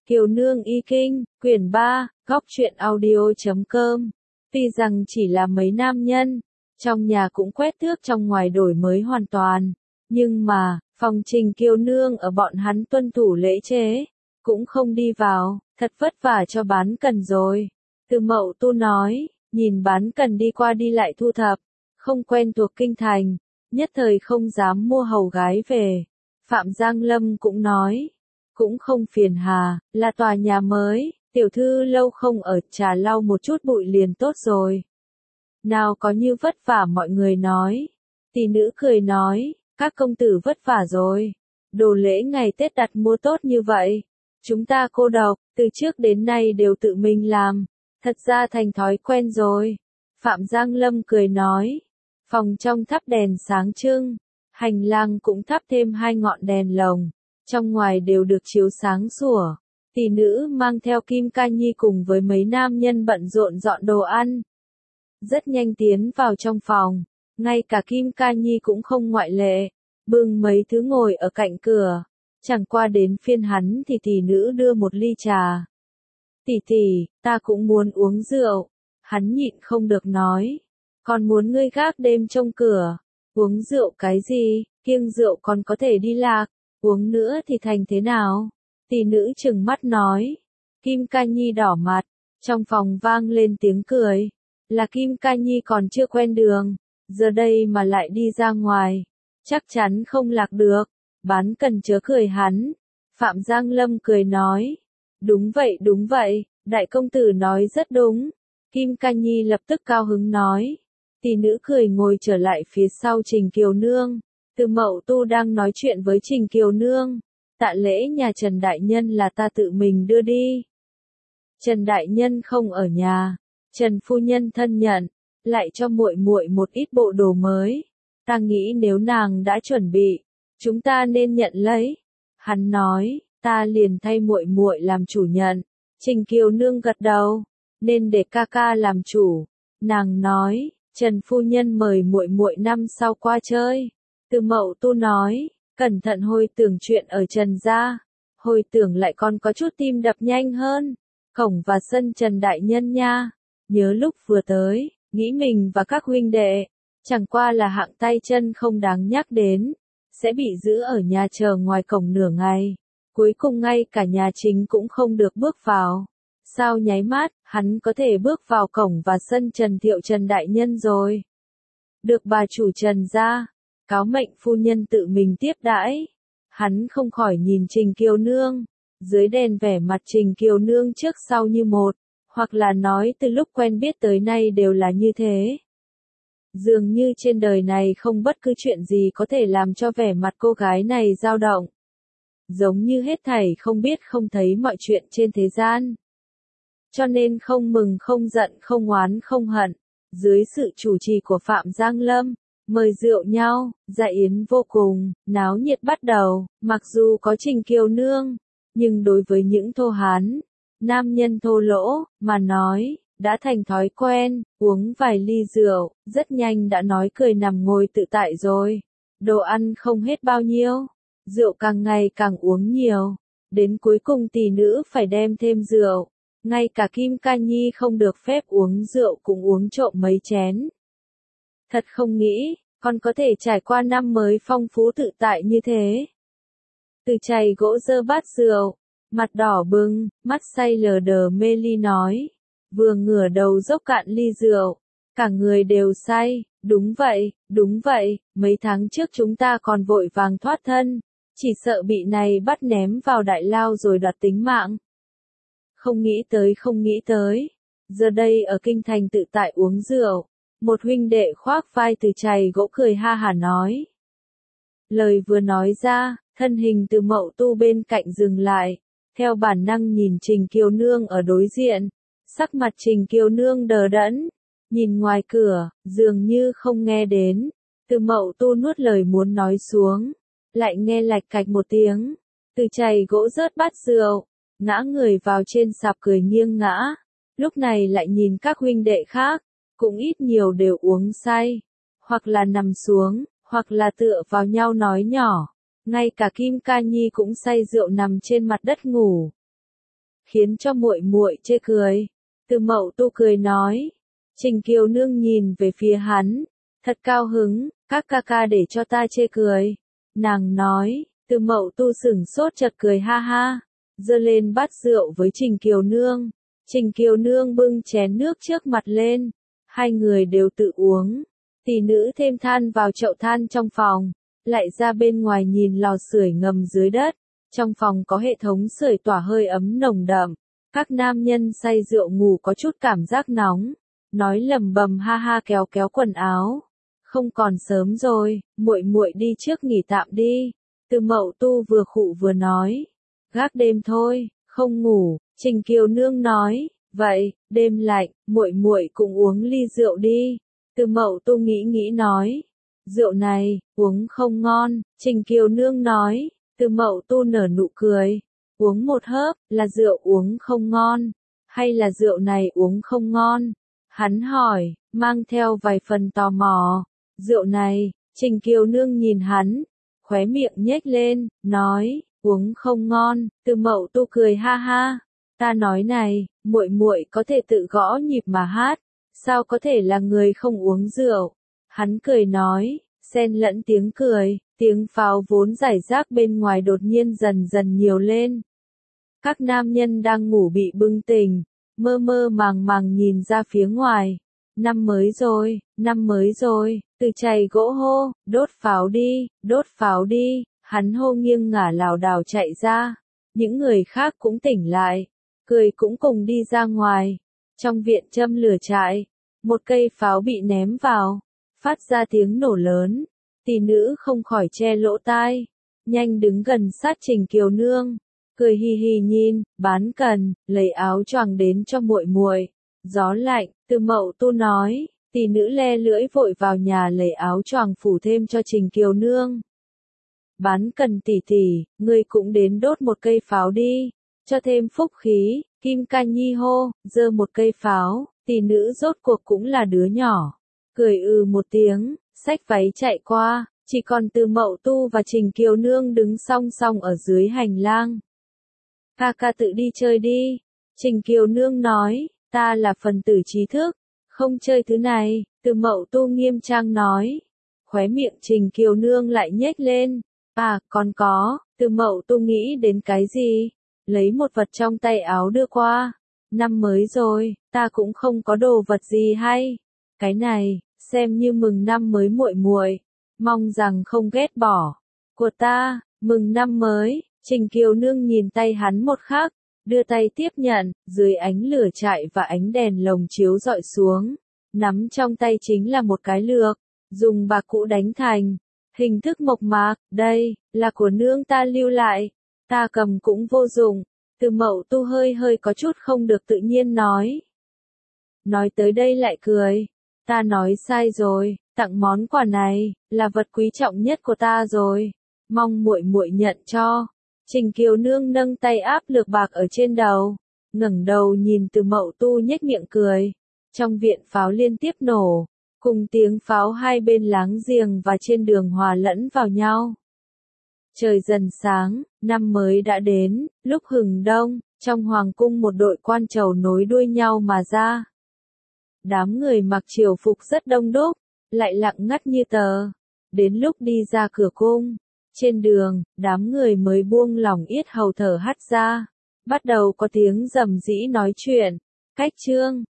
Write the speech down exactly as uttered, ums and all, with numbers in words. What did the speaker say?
Kiều Nương Y Kinh, quyển ba, góc truyện audio chấm com. Tuy rằng chỉ là mấy nam nhân, trong nhà cũng quét tước trong ngoài đổi mới hoàn toàn, nhưng mà, phòng Trình Kiều Nương ở bọn hắn tuân thủ lễ chế, cũng không đi vào, thật vất vả cho bán cần rồi. Từ Mậu Tu nói, nhìn bán cần đi qua đi lại thu thập, không quen thuộc kinh thành, nhất thời không dám mua hầu gái về. Phạm Giang Lâm cũng nói, cũng không phiền hà, là tòa nhà mới, tiểu thư lâu không ở, trà lau một chút bụi liền tốt rồi. Nào có như vất vả mọi người nói. Tỷ nữ cười nói, các công tử vất vả rồi. Đồ lễ ngày Tết đặt mua tốt như vậy. Chúng ta cô độc, từ trước đến nay đều tự mình làm. Thật ra thành thói quen rồi. Phạm Giang Lâm cười nói, phòng trong thắp đèn sáng trưng, hành lang cũng thắp thêm hai ngọn đèn lồng. Trong ngoài đều được chiếu sáng sủa. Tỷ nữ mang theo Kim Ca Nhi cùng với mấy nam nhân bận rộn dọn đồ ăn. Rất nhanh tiến vào trong phòng, ngay cả Kim Ca Nhi cũng không ngoại lệ, bưng mấy thứ ngồi ở cạnh cửa. Chẳng qua đến phiên hắn thì tỷ nữ đưa một ly trà. Tỷ tỷ, ta cũng muốn uống rượu. Hắn nhịn không được nói, còn muốn ngươi gác đêm trông cửa. Uống rượu cái gì, kiêng rượu còn có thể đi lạc. Uống nữa thì thành thế nào? Tỷ nữ trừng mắt nói. Kim Ca Nhi đỏ mặt, trong phòng vang lên tiếng cười. Là Kim Ca Nhi còn chưa quen đường, giờ đây mà lại đi ra ngoài, chắc chắn không lạc được. Bán cần chớ cười hắn. Phạm Giang Lâm cười nói. Đúng vậy đúng vậy, đại công tử nói rất đúng. Kim Ca Nhi lập tức cao hứng nói. Tỷ nữ cười ngồi trở lại phía sau Trình Kiều Nương. Từ Mậu Tu đang nói chuyện với Trình Kiều Nương. Tạ lễ nhà Trần Đại Nhân là ta tự mình đưa đi. Trần Đại Nhân không ở nhà. Trần Phu Nhân thân nhận, lại cho muội muội một ít bộ đồ mới. Ta nghĩ nếu nàng đã chuẩn bị, chúng ta nên nhận lấy. Hắn nói, ta liền thay muội muội làm chủ nhận. Trình Kiều Nương gật đầu, nên để ca ca làm chủ. Nàng nói, Trần Phu Nhân mời muội muội năm sau qua chơi. Từ Mậu Tu nói, cẩn thận hồi tưởng chuyện ở Trần gia. Hồi tưởng lại còn có chút tim đập nhanh hơn. Cổng và sân Trần Đại Nhân nha. Nhớ lúc vừa tới, nghĩ mình và các huynh đệ, chẳng qua là hạng tay chân không đáng nhắc đến, sẽ bị giữ ở nhà chờ ngoài cổng nửa ngày. Cuối cùng ngay cả nhà chính cũng không được bước vào. Sao nháy mắt, hắn có thể bước vào cổng và sân Trần Thiệu Trần Đại Nhân rồi. Được bà chủ Trần gia, cáo mệnh phu nhân tự mình tiếp đãi. Hắn không khỏi nhìn Trình Kiều Nương. Dưới đèn vẻ mặt Trình Kiều Nương trước sau như một. Hoặc là nói từ lúc quen biết tới nay đều là như thế. Dường như trên đời này không bất cứ chuyện gì có thể làm cho vẻ mặt cô gái này dao động. Giống như hết thảy không biết không thấy mọi chuyện trên thế gian. Cho nên không mừng không giận không oán không hận. Dưới sự chủ trì của Phạm Giang Lâm, mời rượu nhau, dạ yến vô cùng, náo nhiệt bắt đầu. Mặc dù có Trình Kiều Nương, nhưng đối với những thô hán, nam nhân thô lỗ, mà nói, đã thành thói quen, uống vài ly rượu, rất nhanh đã nói cười nằm ngồi tự tại rồi. Đồ ăn không hết bao nhiêu, rượu càng ngày càng uống nhiều, đến cuối cùng tỷ nữ phải đem thêm rượu, ngay cả Kim Ca Nhi không được phép uống rượu cũng uống trộm mấy chén. Thật không nghĩ, còn có thể trải qua năm mới phong phú tự tại như thế. Từ chày gỗ dơ bát rượu. Mặt đỏ bừng, mắt say lờ đờ mê ly nói. Vừa ngửa đầu dốc cạn ly rượu. Cả người đều say, đúng vậy, đúng vậy, mấy tháng trước chúng ta còn vội vàng thoát thân. Chỉ sợ bị này bắt ném vào đại lao rồi đoạt tính mạng. Không nghĩ tới không nghĩ tới. Giờ đây ở kinh thành tự tại uống rượu. Một huynh đệ khoác vai từ chày gỗ cười ha hả nói. Lời vừa nói ra, thân hình Từ Mậu Tu bên cạnh dừng lại. Theo bản năng nhìn Trình Kiều Nương ở đối diện, sắc mặt Trình Kiều Nương đờ đẫn, nhìn ngoài cửa, dường như không nghe đến. Từ Mậu Tu nuốt lời muốn nói xuống, lại nghe lạch cạch một tiếng, từ chày gỗ rớt bát rượu, ngã người vào trên sạp cười nghiêng ngã. Lúc này lại nhìn các huynh đệ khác, cũng ít nhiều đều uống say, hoặc là nằm xuống, hoặc là tựa vào nhau nói nhỏ. Ngay cả Kim Ca Nhi cũng say rượu nằm trên mặt đất ngủ. khiến cho muội muội chê cười. Từ Mậu Tu cười nói. Trình Kiều Nương nhìn về phía hắn, thật cao hứng, các ca ca để cho ta chê cười. Nàng nói, Từ Mậu Tu sửng sốt chợt cười ha ha, giơ lên bát rượu với Trình Kiều Nương. Trình Kiều Nương bưng chén nước trước mặt lên, hai người đều tự uống. Tỷ nữ thêm than vào chậu than trong phòng, lại ra bên ngoài nhìn lò sưởi ngầm dưới đất. Trong phòng có hệ thống sưởi tỏa hơi ấm nồng đậm. Các nam nhân say rượu ngủ có chút cảm giác nóng, nói lầm bầm ha ha kéo kéo quần áo. Không còn sớm rồi, muội muội đi trước nghỉ tạm đi. Từ Mậu Tu vừa khụ vừa nói, gác đêm thôi, không ngủ. Trình Kiều Nương nói, vậy, đêm lạnh, muội muội cũng uống ly rượu đi. Từ Mậu Tu nghĩ nghĩ nói, rượu này, uống không ngon. Trình Kiều Nương nói, Từ Mậu Tu nở nụ cười, uống một hớp, là rượu uống không ngon, hay là rượu này uống không ngon? Hắn hỏi, mang theo vài phần tò mò. Rượu này, Trình Kiều Nương nhìn hắn, khóe miệng nhếch lên, nói, uống không ngon. Từ Mậu Tu cười ha ha, ta nói này, muội muội có thể tự gõ nhịp mà hát, sao có thể là người không uống rượu? Hắn cười nói, xen lẫn tiếng cười, tiếng pháo vốn rải rác bên ngoài đột nhiên dần dần nhiều lên. Các nam nhân đang ngủ bị bừng tỉnh, mơ mơ màng màng nhìn ra phía ngoài. Năm mới rồi, năm mới rồi, từ chày gỗ hô, đốt pháo đi, đốt pháo đi, hắn hô nghiêng ngả lảo đảo chạy ra. Những người khác cũng tỉnh lại, cười cũng cùng đi ra ngoài. Trong viện châm lửa trại, một cây pháo bị ném vào, phát ra tiếng nổ lớn. Tỷ nữ không khỏi che lỗ tai, nhanh đứng gần sát Trình Kiều Nương, cười hì hì nhìn, bán cần, lấy áo choàng đến cho muội muội. Gió lạnh, Từ Mậu Tu nói, tỷ nữ le lưỡi vội vào nhà lấy áo choàng phủ thêm cho Trình Kiều Nương. Bán cần tỷ tỷ, ngươi cũng đến đốt một cây pháo đi, cho thêm phúc khí. Kim Ca Nhi hô, giơ một cây pháo. Tỷ nữ rốt cuộc cũng là đứa nhỏ, cười ừ một tiếng, xách váy chạy qua. Chỉ còn Từ Mậu Tu và Trình Kiều Nương đứng song song ở dưới hành lang. Ca ca tự đi chơi đi. Trình Kiều Nương nói, ta là phần tử trí thức, không chơi thứ này. Từ Mậu Tu nghiêm trang nói. Khóe miệng Trình Kiều Nương lại nhếch lên. À, còn có. Từ Mậu Tu nghĩ đến cái gì? Lấy một vật trong tay áo đưa qua. Năm mới rồi, ta cũng không có đồ vật gì hay. Cái này, xem như mừng năm mới muội muội, mong rằng không ghét bỏ. Của ta, mừng năm mới. Trình Kiều Nương nhìn tay hắn một khắc, đưa tay tiếp nhận, dưới ánh lửa trại và ánh đèn lồng chiếu rọi xuống. Nắm trong tay chính là một cái lược, dùng bạc cũ đánh thành. Hình thức mộc mạc, đây, là của nương ta lưu lại. Ta cầm cũng vô dụng. Từ Mậu Tu hơi hơi có chút không được tự nhiên nói. Nói tới đây lại cười. Ta nói sai rồi, tặng món quà này, là vật quý trọng nhất của ta rồi. Mong muội muội nhận cho. Trình Kiều Nương nâng tay áp lược bạc ở trên đầu, ngẩng đầu nhìn Từ Mậu Tu nhếch miệng cười. Trong viện pháo liên tiếp nổ, cùng tiếng pháo hai bên láng giềng và trên đường hòa lẫn vào nhau. Trời dần sáng, năm mới đã đến. Lúc hừng đông, trong hoàng cung một đội quan trầu nối đuôi nhau mà ra. Đám người mặc triều phục rất đông đúc, lại lặng ngắt như tờ. Đến lúc đi ra cửa cung, trên đường, đám người mới buông lỏng yết hầu thở hắt ra. Bắt đầu có tiếng rầm rĩ nói chuyện. Cách trương,